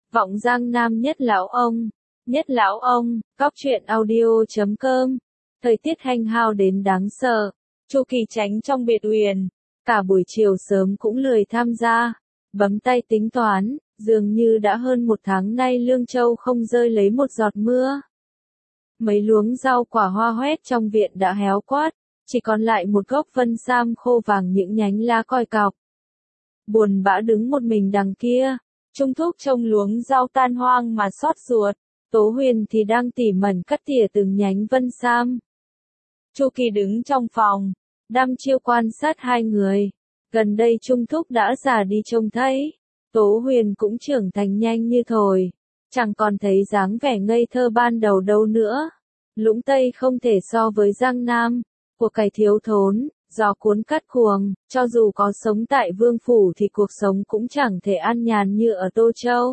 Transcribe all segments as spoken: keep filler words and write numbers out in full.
Vọng Giang Nam nhất lão ông, nhất lão ông, góc truyện audio chấm com. Thời tiết hanh hao đến đáng sợ, Chu Kỳ tránh trong biệt uyển, cả buổi chiều sớm cũng lười tham gia, bấm tay tính toán, dường như đã hơn một tháng nay Lương Châu không rơi lấy một giọt mưa. Mấy luống rau quả hoa hoét trong viện đã héo quát, chỉ còn lại một gốc vân sam khô vàng những nhánh lá còi cọc. Buồn bã đứng một mình đằng kia, Trung Thúc trông luống rau tan hoang mà xót ruột, Tố Huyền thì đang tỉ mẩn cắt tỉa từng nhánh vân sam. Chu Kỳ đứng trong phòng, đăm chiêu quan sát hai người. Gần đây Trung Thúc đã già đi trông thấy, Tố Huyền cũng trưởng thành nhanh như thổi, chẳng còn thấy dáng vẻ ngây thơ ban đầu đâu nữa. Lũng Tây không thể so với Giang Nam, của cải thiếu thốn, gió cuốn cắt cuồng, cho dù có sống tại Vương Phủ thì cuộc sống cũng chẳng thể an nhàn như ở Tô Châu.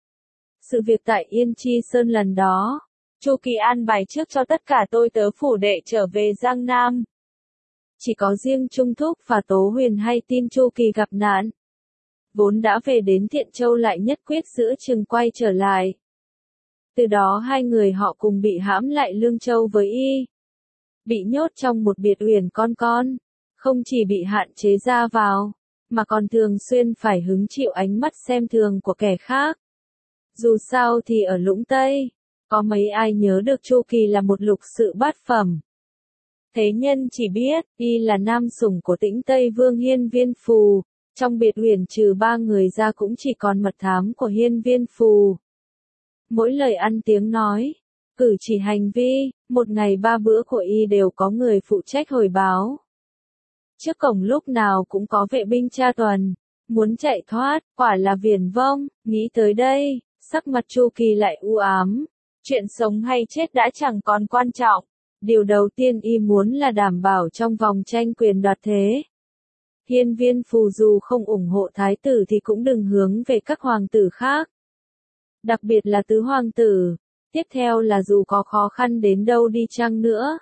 Sự việc tại Yên Chi Sơn lần đó, Chu Kỳ an bài trước cho tất cả tôi tớ phủ đệ trở về Giang Nam. Chỉ có riêng Trung Thúc và Tố Huyền hay tin Chu Kỳ gặp nạn. Vốn đã về đến Thiện Châu lại nhất quyết giữa chừng quay trở lại. Từ đó hai người họ cùng bị hãm lại Lương Châu với y. Bị nhốt trong một biệt uyển con con, không chỉ bị hạn chế ra vào, mà còn thường xuyên phải hứng chịu ánh mắt xem thường của kẻ khác. Dù sao thì ở Lũng Tây, có mấy ai nhớ được Chu Kỳ là một lục sự bát phẩm. Thế nhân chỉ biết, y là nam sủng của Tĩnh Tây Vương Hiên Viên Phù, trong biệt uyển trừ ba người ra cũng chỉ còn mật thám của Hiên Viên Phù. Mỗi lời ăn tiếng nói, cử chỉ hành vi, một ngày ba bữa của y đều có người phụ trách hồi báo. Trước cổng lúc nào cũng có vệ binh tra tuần, muốn chạy thoát, quả là viển vông. Nghĩ tới đây, sắc mặt Chu Kỳ lại u ám, chuyện sống hay chết đã chẳng còn quan trọng, điều đầu tiên y muốn là đảm bảo trong vòng tranh quyền đoạt thế. Hiên Viên Phù dù không ủng hộ thái tử thì cũng đừng hướng về các hoàng tử khác. Đặc biệt là tứ hoàng tử, tiếp theo là dù có khó khăn đến đâu đi chăng nữa,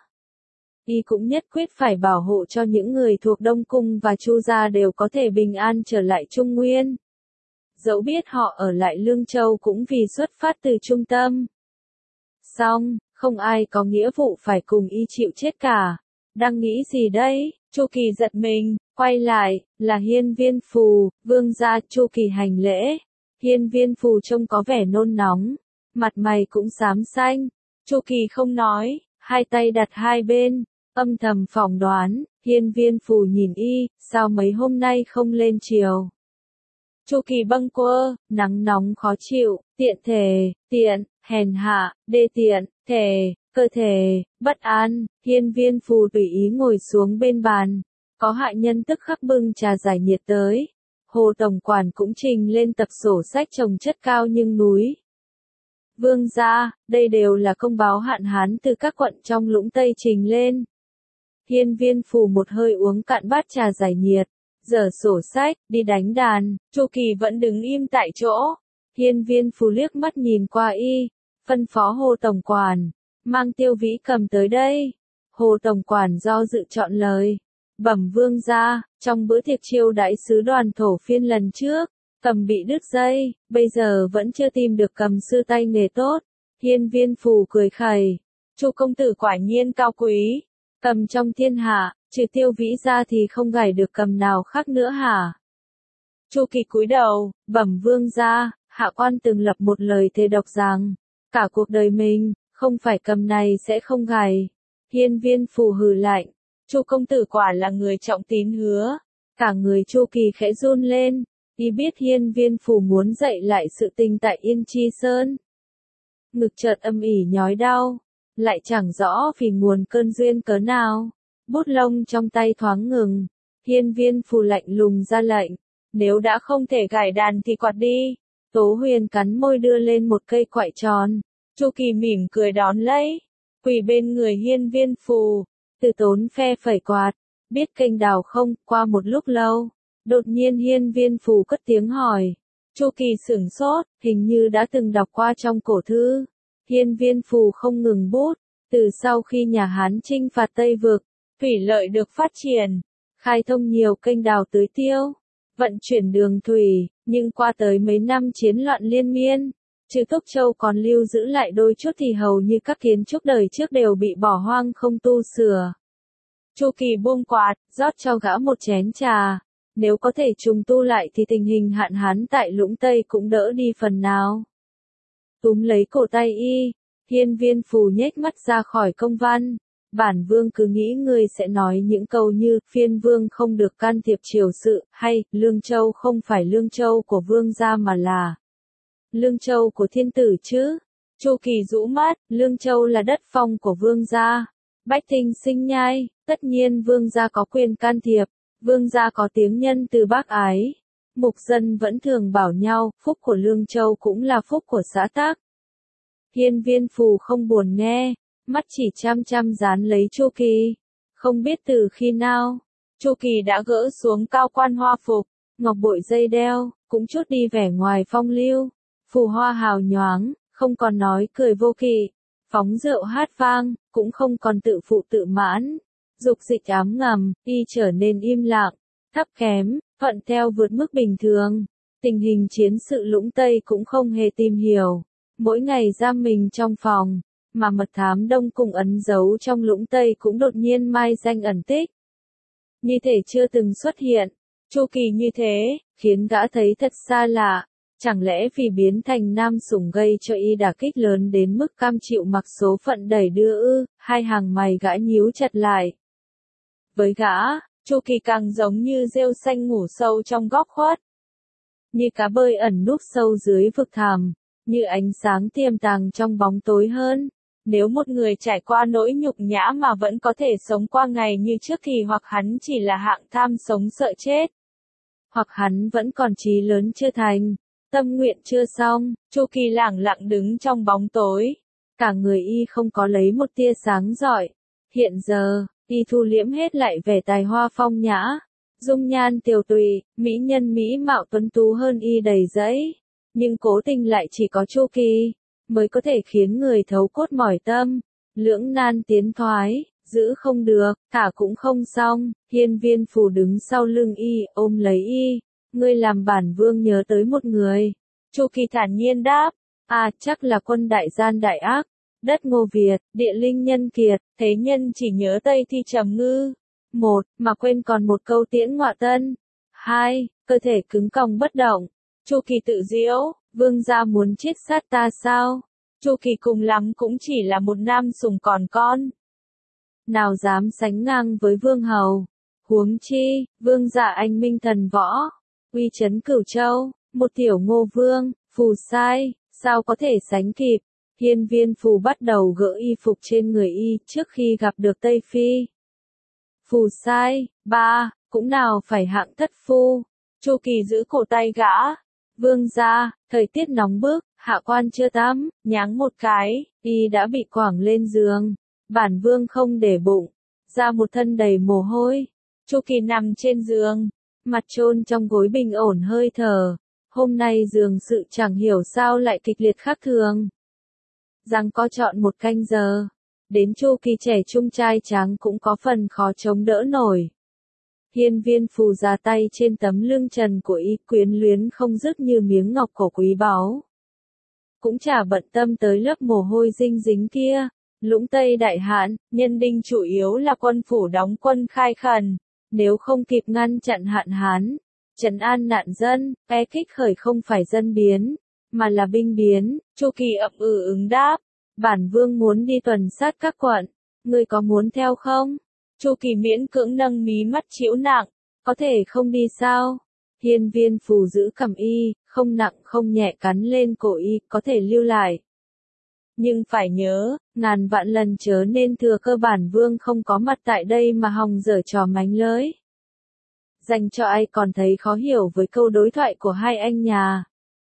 y cũng nhất quyết phải bảo hộ cho những người thuộc Đông Cung và Chu gia đều có thể bình an trở lại Trung Nguyên. Dẫu biết họ ở lại Lương Châu cũng vì xuất phát từ trung tâm. Xong, không ai có nghĩa vụ phải cùng y chịu chết cả. Đang nghĩ gì đấy? Chu Kỳ giật mình, quay lại, là Hiên Viên Phù, vương gia. Chu Kỳ hành lễ. Hiên Viên Phù trông có vẻ nôn nóng, mặt mày cũng xám xanh. Chu Kỳ không nói, hai tay đặt hai bên, âm thầm phỏng đoán. Hiên Viên Phù nhìn y, sao mấy hôm nay không lên chiều? Chu Kỳ bâng quơ, nắng nóng khó chịu, tiện thể, tiện, hèn hạ, đê tiện, thể, cơ thể, bất an. Hiên Viên Phù tùy ý ngồi xuống bên bàn, có hạ nhân tức khắc bưng trà giải nhiệt tới. Hồ tổng quản cũng trình lên tập sổ sách trồng chất cao nhưng núi. Vương gia, đây đều là công báo hạn hán từ các quận trong Lũng Tây trình lên. Hiên Viên Phù một hơi uống cạn bát trà giải nhiệt, dở sổ sách, đi đánh đàn. Chu Kỳ vẫn đứng im tại chỗ. Hiên Viên Phù liếc mắt nhìn qua y, phân phó Hồ tổng quản, mang Tiêu Vĩ Cầm tới đây. Hồ tổng quản do dự chọn lời. Bẩm vương gia, trong bữa tiệc chiêu đãi sứ đoàn Thổ Phiên lần trước, Cầm bị đứt dây, bây giờ vẫn chưa tìm được cầm sư tay nghề tốt. Hiên Viên Phù cười khẩy, Chu công tử quả nhiên cao quý, cầm trong thiên hạ, trừ Tiêu Vĩ ra thì không gảy được cầm nào khác nữa hả? Chu Kỳ cúi đầu, bẩm vương gia, hạ quan từng lập một lời thề độc rằng, cả cuộc đời mình, không phải cầm này sẽ không gảy. Hiên Viên Phù hừ lạnh, Chu công tử quả là người trọng tín hứa. Cả người Chu Kỳ khẽ run lên, y biết Hiên Viên Phù muốn dậy lại sự tình tại Yên Chi Sơn. Ngực chợt âm ỉ nhói đau, lại chẳng rõ vì nguồn cơn duyên cớ nào. Bút lông trong tay thoáng ngừng, Hiên Viên Phù lạnh lùng ra lệnh, nếu đã không thể gảy đàn thì quạt đi. Tố Huyền cắn môi đưa lên một cây quại tròn, Chu Kỳ mỉm cười đón lấy, quỳ bên người Hiên Viên Phù. Từ Tốn phe phẩy quạt, biết kênh đào không? Qua một lúc lâu, đột nhiên Hiên Viên Phù cất tiếng hỏi. Chu Kỳ sửng sốt, hình như đã từng đọc qua trong cổ thư. Hiên Viên Phù không ngừng bút, từ sau khi nhà Hán chinh phạt Tây Vực, thủy lợi được phát triển, khai thông nhiều kênh đào tưới tiêu, vận chuyển đường thủy, nhưng qua tới mấy năm chiến loạn liên miên, Trừ Túc Châu còn lưu giữ lại đôi chút thì hầu như các kiến trúc đời trước đều bị bỏ hoang không tu sửa. Chu Kỳ buông quạt, rót cho gã một chén trà. Nếu có thể trùng tu lại thì tình hình hạn hán tại Lũng Tây cũng đỡ đi phần nào. Túm lấy cổ tay y, Hiên Viên Phù nhếch mắt ra khỏi công văn. Bản vương cứ nghĩ ngươi sẽ nói những câu như, phiên vương không được can thiệp triều sự, hay, Lương Châu không phải Lương Châu của vương gia mà là Lương Châu của thiên tử chứ. Chu Kỳ rũ mắt, Lương Châu là đất phong của vương gia. Bách tính sinh nhai, tất nhiên vương gia có quyền can thiệp, vương gia có tiếng nhân từ bác ái. Mục dân vẫn thường bảo nhau, phúc của Lương Châu cũng là phúc của xã tắc. Hiên Viên Phù không buồn nghe, mắt chỉ chăm chăm dán lấy Chu Kỳ. Không biết từ khi nào, Chu Kỳ đã gỡ xuống cao quan hoa phục, ngọc bội dây đeo, cũng chút đi vẻ ngoài phong lưu. Phù hoa hào nhoáng, không còn nói cười vô kỵ, phóng rượu hát vang, cũng không còn tự phụ tự mãn. Dục dịch ám ngầm, y trở nên im lặng, thấp kém, thuận theo vượt mức bình thường. Tình hình chiến sự Lũng Tây cũng không hề tìm hiểu. Mỗi ngày giam mình trong phòng, mà mật thám Đông Cung ẩn giấu trong Lũng Tây cũng đột nhiên mai danh ẩn tích. Như thể chưa từng xuất hiện. Chu Kỳ như thế, khiến gã thấy thật xa lạ. Chẳng lẽ vì biến thành nam sủng gây cho y đả kích lớn đến mức cam chịu mặc số phận đẩy đưa ư? Hai hàng mày gã nhíu chặt lại. Với gã, Chu Kỳ càng giống như rêu xanh ngủ sâu trong góc khuất. Như cá bơi ẩn núp sâu dưới vực thẳm, như ánh sáng tiềm tàng trong bóng tối hơn. Nếu một người trải qua nỗi nhục nhã mà vẫn có thể sống qua ngày như trước thì hoặc hắn chỉ là hạng tham sống sợ chết, hoặc hắn vẫn còn chí lớn chưa thành, tâm nguyện chưa xong. Chu Kỳ lẳng lặng đứng trong bóng tối, cả người y không có lấy một tia sáng rọi. Hiện giờ, y thu liễm hết lại vẻ tài hoa phong nhã, dung nhan tiều tụy, mỹ nhân mỹ mạo tuấn tú hơn y đầy dẫy, nhưng cố tình lại chỉ có Chu Kỳ mới có thể khiến người thấu cốt mỏi tâm. Lưỡng nan tiến thoái, giữ không được, thả cũng không xong. Hiên Viên Phù đứng sau lưng y, ôm lấy y. Ngươi làm bản vương nhớ tới một người. Chu Kỳ thản nhiên đáp, à chắc là quân đại gian đại ác, đất Ngô Việt, địa linh nhân kiệt, thế nhân chỉ nhớ Tây Thi Trầm Ngư. Một, mà quên còn một câu tiễn ngọa tân. Hai, cơ thể cứng còng bất động. Chu Kỳ tự giễu, vương gia muốn chết sát ta sao? Chu Kỳ cùng lắm cũng chỉ là một nam sủng còn con. Nào dám sánh ngang với vương hầu. Huống chi, vương gia anh minh thần võ, uy chấn Cửu Châu, một tiểu Ngô vương, Phù sai, sao có thể sánh kịp. Hiên Viên Phù bắt đầu gỡ y phục trên người y trước khi gặp được Tây Phi. Phù sai, ba, cũng nào phải hạng thất phu. Chu Kỳ giữ cổ tay gã. Vương gia, thời tiết nóng bức, hạ quan chưa tắm, nháng một cái, y đã bị quẳng lên giường. Bản vương không để bụng, ra một thân đầy mồ hôi. Chu Kỳ nằm trên giường, mặt chôn trong gối bình ổn hơi thở. Hôm nay giường sự chẳng hiểu sao lại kịch liệt khác thường. Rằng có chọn một canh giờ, đến Chu Kỳ trẻ trung trai tráng cũng có phần khó chống đỡ nổi. Hiên Viên Phù ra tay trên tấm lưng trần của y, quyến luyến không dứt như miếng ngọc cổ quý báu. Cũng chả bận tâm tới lớp mồ hôi dinh dính kia. Lũng Tây đại hạn, nhân đinh chủ yếu là quân phủ đóng quân khai khẩn. Nếu không kịp ngăn chặn hạn hán, trấn an nạn dân, e kích khởi không phải dân biến, mà là binh biến. Chu Kỳ ậm ừ ứng đáp, bản vương muốn đi tuần sát các quận, ngươi có muốn theo không? Chu Kỳ miễn cưỡng nâng mí mắt chịu nặng, có thể không đi sao? Hiên Viên Phù giữ cầm y, không nặng không nhẹ cắn lên cổ y, có thể lưu lại. Nhưng phải nhớ, ngàn vạn lần chớ nên thừa cơ bản vương không có mặt tại đây mà hòng dở trò mánh lới. Dành cho ai còn thấy khó hiểu với câu đối thoại của hai anh nhà.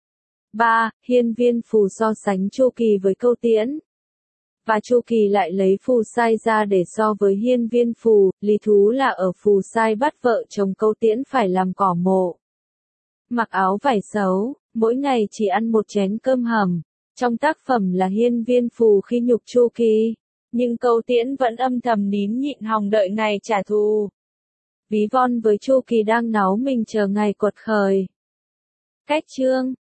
ba. Hiên Viên Phù so sánh Chu Kỳ với câu tiễn. Và Chu Kỳ lại lấy Phù sai ra để so với Hiên Viên Phù, lý thú là ở Phù sai bắt vợ chồng câu tiễn phải làm cỏ mộ. Mặc áo vải xấu, mỗi ngày chỉ ăn một chén cơm hầm. Trong tác phẩm là Hiên Viên Phù khi nhục Chu Kỳ, nhưng câu tiễn vẫn âm thầm nín nhịn hòng đợi ngày trả thù. Ví von với Chu Kỳ đang náu mình chờ ngày quật khởi. Cách chương